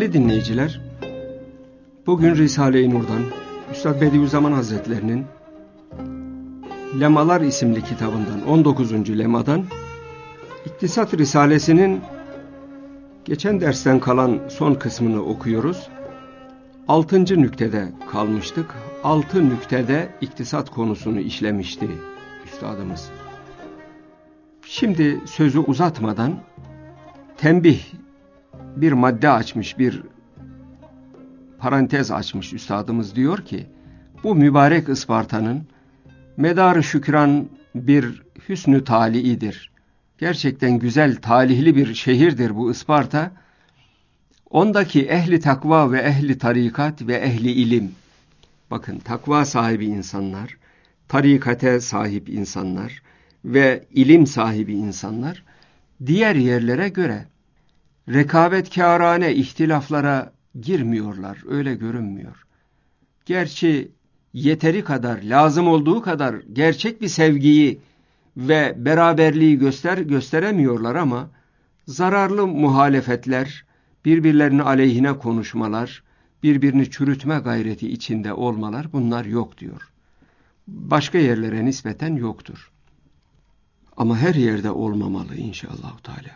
Değerli dinleyiciler, bugün Risale-i Nur'dan Üstad Bediüzzaman Hazretlerinin Lemalar isimli kitabından 19. lemadan İktisat Risalesi'nin geçen dersten kalan son kısmını okuyoruz. 6. nüktede kalmıştık. 6 nüktede iktisat konusunu işlemişti üstadımız. Şimdi sözü uzatmadan tembih, bir madde açmış, bir parantez açmış üstadımız, diyor ki bu mübarek Isparta'nın medarı şükran bir hüsnü taliidir. Gerçekten güzel, talihli bir şehirdir bu Isparta. Ondaki ehli takva ve ehli tarikat ve ehli ilim. Bakın, takva sahibi insanlar, tarikate sahip insanlar ve ilim sahibi insanlar diğer yerlere göre rekabetkârane ihtilaflara girmiyorlar, öyle görünmüyor. Gerçi yeteri kadar, lazım olduğu kadar gerçek bir sevgiyi ve beraberliği gösteremiyorlar ama zararlı muhalefetler, birbirlerinin aleyhine konuşmalar, birbirini çürütme gayreti içinde olmalar, bunlar yok diyor. Başka yerlere nispeten yoktur. Ama her yerde olmamalı inşallah Teala.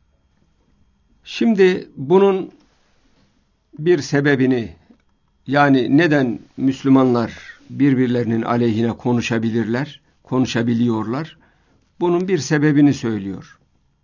Şimdi bunun bir sebebini, yani neden Müslümanlar birbirlerinin aleyhine konuşabiliyorlar, bunun bir sebebini söylüyor.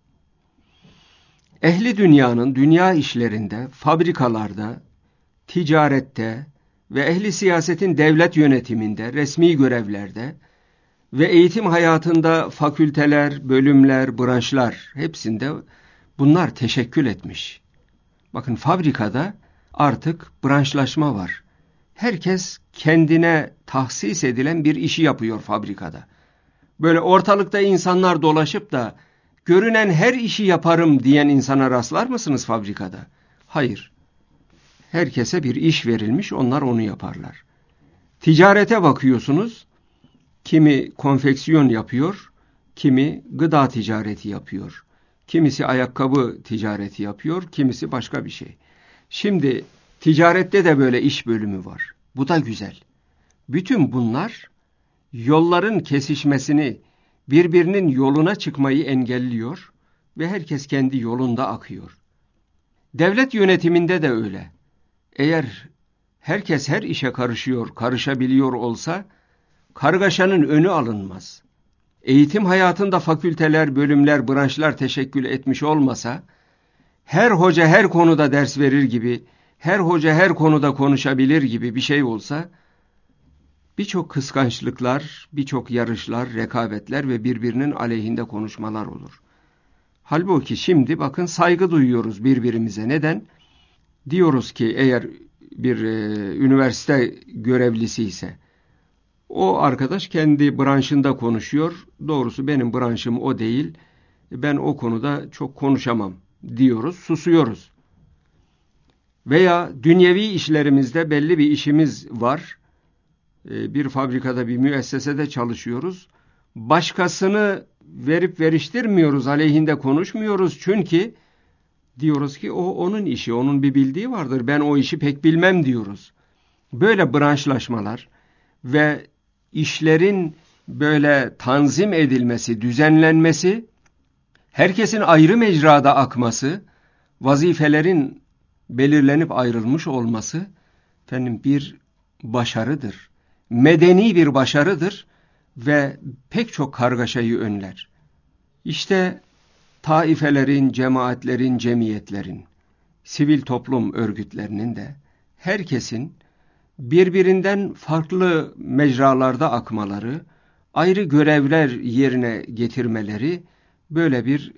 Ehli dünyanın dünya işlerinde, fabrikalarda, ticarette ve ehli siyasetin devlet yönetiminde, resmi görevlerde ve eğitim hayatında fakülteler, bölümler, branşlar hepsinde bunlar teşekkül etmiş. Bakın, fabrikada artık branşlaşma var. Herkes kendine tahsis edilen bir işi yapıyor fabrikada. Böyle ortalıkta insanlar dolaşıp da görünen her işi yaparım diyen insana rastlar mısınız fabrikada? Hayır. Herkese bir iş verilmiş, onlar onu yaparlar. Ticarete bakıyorsunuz, kimi konfeksiyon yapıyor, kimi gıda ticareti yapıyor. Kimisi ayakkabı ticareti yapıyor, kimisi başka bir şey. Şimdi ticarette de böyle iş bölümü var. Bu da güzel. Bütün bunlar yolların kesişmesini, birbirinin yoluna çıkmayı engelliyor ve herkes kendi yolunda akıyor. Devlet yönetiminde de öyle. Eğer herkes her işe karışabiliyor olsa kargaşanın önü alınmaz. Eğitim hayatında fakülteler, bölümler, branşlar teşekkül etmiş olmasa, her hoca her konuda ders verir gibi, her hoca her konuda konuşabilir gibi bir şey olsa, birçok kıskançlıklar, birçok yarışlar, rekabetler ve birbirinin aleyhinde konuşmalar olur. Halbuki şimdi bakın, saygı duyuyoruz birbirimize. Neden? Diyoruz ki eğer bir üniversite görevlisi ise, o arkadaş kendi branşında konuşuyor. Doğrusu benim branşım o değil. Ben o konuda çok konuşamam diyoruz, susuyoruz. Veya dünyevi işlerimizde belli bir işimiz var. Bir fabrikada, bir müessesede çalışıyoruz. Başkasını verip veriştirmiyoruz, aleyhinde konuşmuyoruz. Çünkü diyoruz ki o onun işi, onun bir bildiği vardır. Ben o işi pek bilmem diyoruz. Böyle branşlaşmalar ve işlerin böyle tanzim edilmesi, düzenlenmesi, herkesin ayrı mecrada akması, vazifelerin belirlenip ayrılmış olması bir başarıdır. Medeni bir başarıdır ve pek çok kargaşayı önler. İşte taifelerin, cemaatlerin, cemiyetlerin, sivil toplum örgütlerinin de herkesin birbirinden farklı mecralarda akmaları, ayrı görevler yerine getirmeleri böyle bir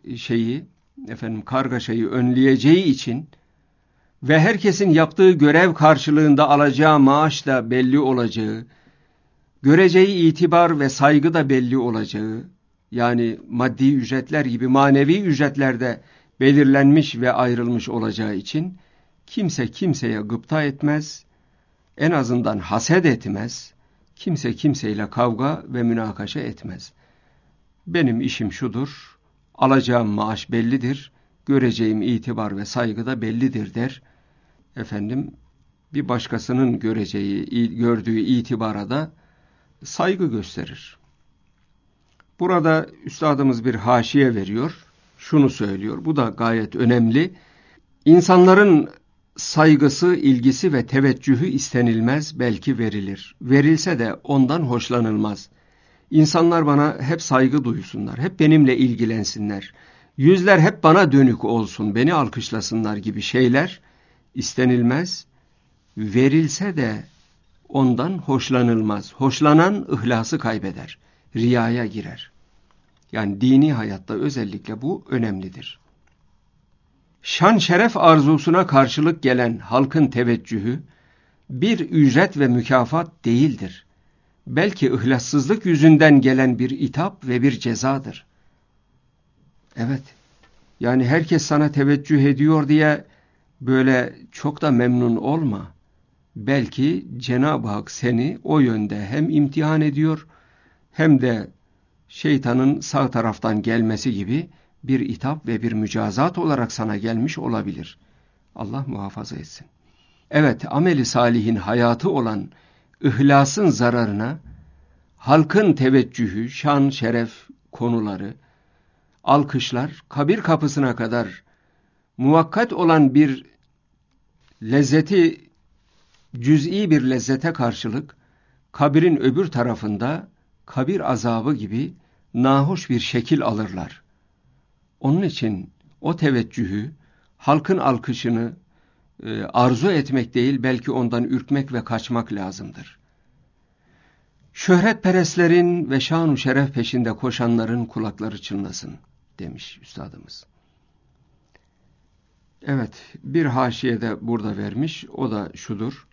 kargaşayı önleyeceği için ve herkesin yaptığı görev karşılığında alacağı maaş da belli olacağı, göreceği itibar ve saygı da belli olacağı, yani maddi ücretler gibi manevi ücretler de belirlenmiş ve ayrılmış olacağı için kimse kimseye gıpta etmez, en azından haset etmez, kimse kimseyle kavga ve münakaşa etmez. Benim işim şudur, alacağım maaş bellidir, göreceğim itibar ve saygı da bellidir der. bir başkasının gördüğü itibara da saygı gösterir. Burada üstadımız bir haşiye veriyor. Şunu söylüyor. Bu da gayet önemli. İnsanların saygısı, ilgisi ve teveccühü istenilmez, belki verilir. Verilse de ondan hoşlanılmaz. İnsanlar bana hep saygı duysunlar, hep benimle ilgilensinler. Yüzler hep bana dönük olsun, beni alkışlasınlar gibi şeyler istenilmez. Verilse de ondan hoşlanılmaz. Hoşlanan ihlası kaybeder, riyaya girer. Yani dini hayatta özellikle bu önemlidir. Şan şeref arzusuna karşılık gelen halkın teveccühü bir ücret ve mükafat değildir. Belki ihlassızlık yüzünden gelen bir itap ve bir cezadır. Evet, yani herkes sana teveccüh ediyor diye böyle çok da memnun olma. Belki Cenab-ı Hak seni o yönde hem imtihan ediyor hem de şeytanın sağ taraftan gelmesi gibi bir itap ve bir mücazat olarak sana gelmiş olabilir. Allah muhafaza etsin. Evet, ameli salihin hayatı olan ihlasın zararına halkın teveccühü, şan, şeref konuları, alkışlar, kabir kapısına kadar muvakkat olan bir lezzeti, cüz'i bir lezzete karşılık, kabirin öbür tarafında kabir azabı gibi nahoş bir şekil alırlar. Onun için o teveccühü, halkın alkışını arzu etmek değil, belki ondan ürkmek ve kaçmak lazımdır. Şöhretperestlerin ve şan-ı şeref peşinde koşanların kulakları çınlasın demiş üstadımız. Evet, bir haşiye de burada vermiş, o da şudur.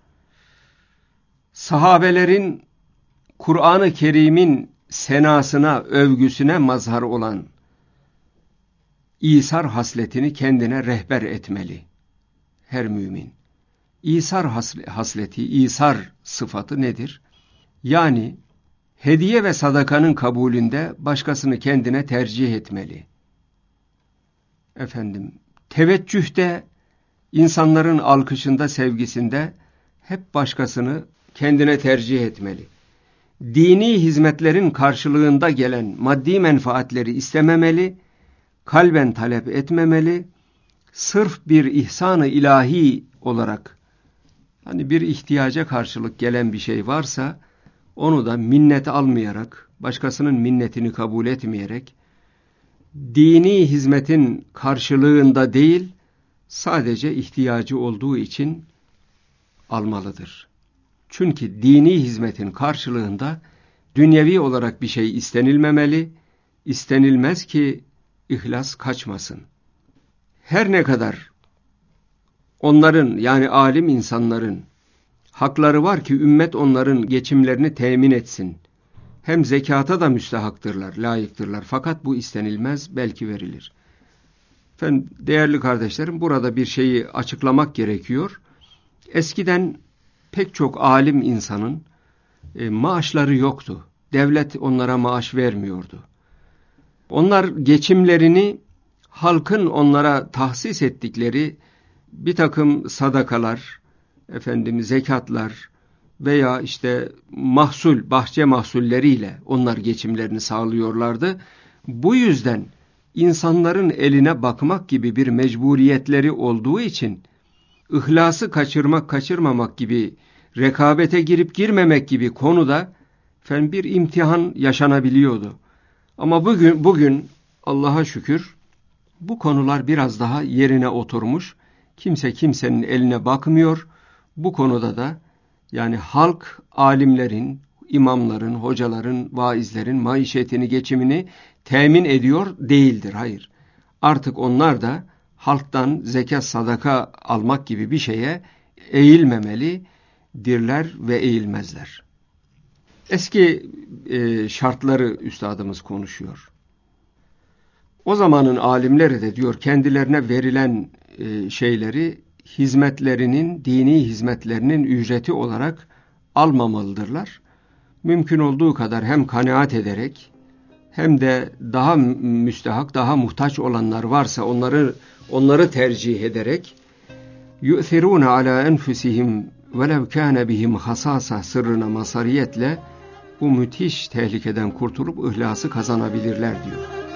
Sahabelerin Kur'an-ı Kerim'in senasına, övgüsüne mazhar olan İsar hasletini kendine rehber etmeli her mümin. İsar hasleti, İsar sıfatı nedir? Yani hediye ve sadakanın kabulünde başkasını kendine tercih etmeli. Teveccühte, insanların alkışında, sevgisinde hep başkasını kendine tercih etmeli. Dini hizmetlerin karşılığında gelen maddi menfaatleri istememeli, kalben talep etmemeli, sırf bir ihsan-ı ilahi olarak, hani bir ihtiyaca karşılık gelen bir şey varsa, onu da minnet almayarak, başkasının minnetini kabul etmeyerek, dini hizmetin karşılığında değil, sadece ihtiyacı olduğu için almalıdır. Çünkü dini hizmetin karşılığında dünyevi olarak bir şey istenilmemeli, istenilmez ki ihlas kaçmasın. Her ne kadar onların, yani alim insanların hakları var ki ümmet onların geçimlerini temin etsin. Hem zekata da müstehaktırlar, layıktırlar. Fakat bu istenilmez, belki verilir. Değerli kardeşlerim, burada bir şeyi açıklamak gerekiyor. Eskiden pek çok alim insanın maaşları yoktu. Devlet onlara maaş vermiyordu. Onlar geçimlerini halkın onlara tahsis ettikleri bir takım sadakalar, zekatlar veya bahçe mahsulleriyle onlar geçimlerini sağlıyorlardı. Bu yüzden insanların eline bakmak gibi bir mecburiyetleri olduğu için ihlası kaçırmamak gibi, rekabete girip girmemek gibi konuda bir imtihan yaşanabiliyordu. Ama bugün Allah'a şükür bu konular biraz daha yerine oturmuş. Kimse kimsenin eline bakmıyor. Bu konuda da yani halk alimlerin, imamların, hocaların, vaizlerin maişetini, geçimini temin ediyor değildir. Hayır. Artık onlar da halktan zekat, sadaka almak gibi bir şeye eğilmemelidirler ve eğilmezler. Eski şartları üstadımız konuşuyor. O zamanın alimleri de diyor kendilerine verilen şeyleri dini hizmetlerinin ücreti olarak almamalıdırlar. Mümkün olduğu kadar hem kanaat ederek hem de daha müstehak, daha muhtaç olanlar varsa onları tercih ederek yu'thirûne alâ enfusihim velev kâne bihim hasâsa sırrına mazhariyetle bu müthiş tehlikeden kurtulup ihlası kazanabilirler diyor.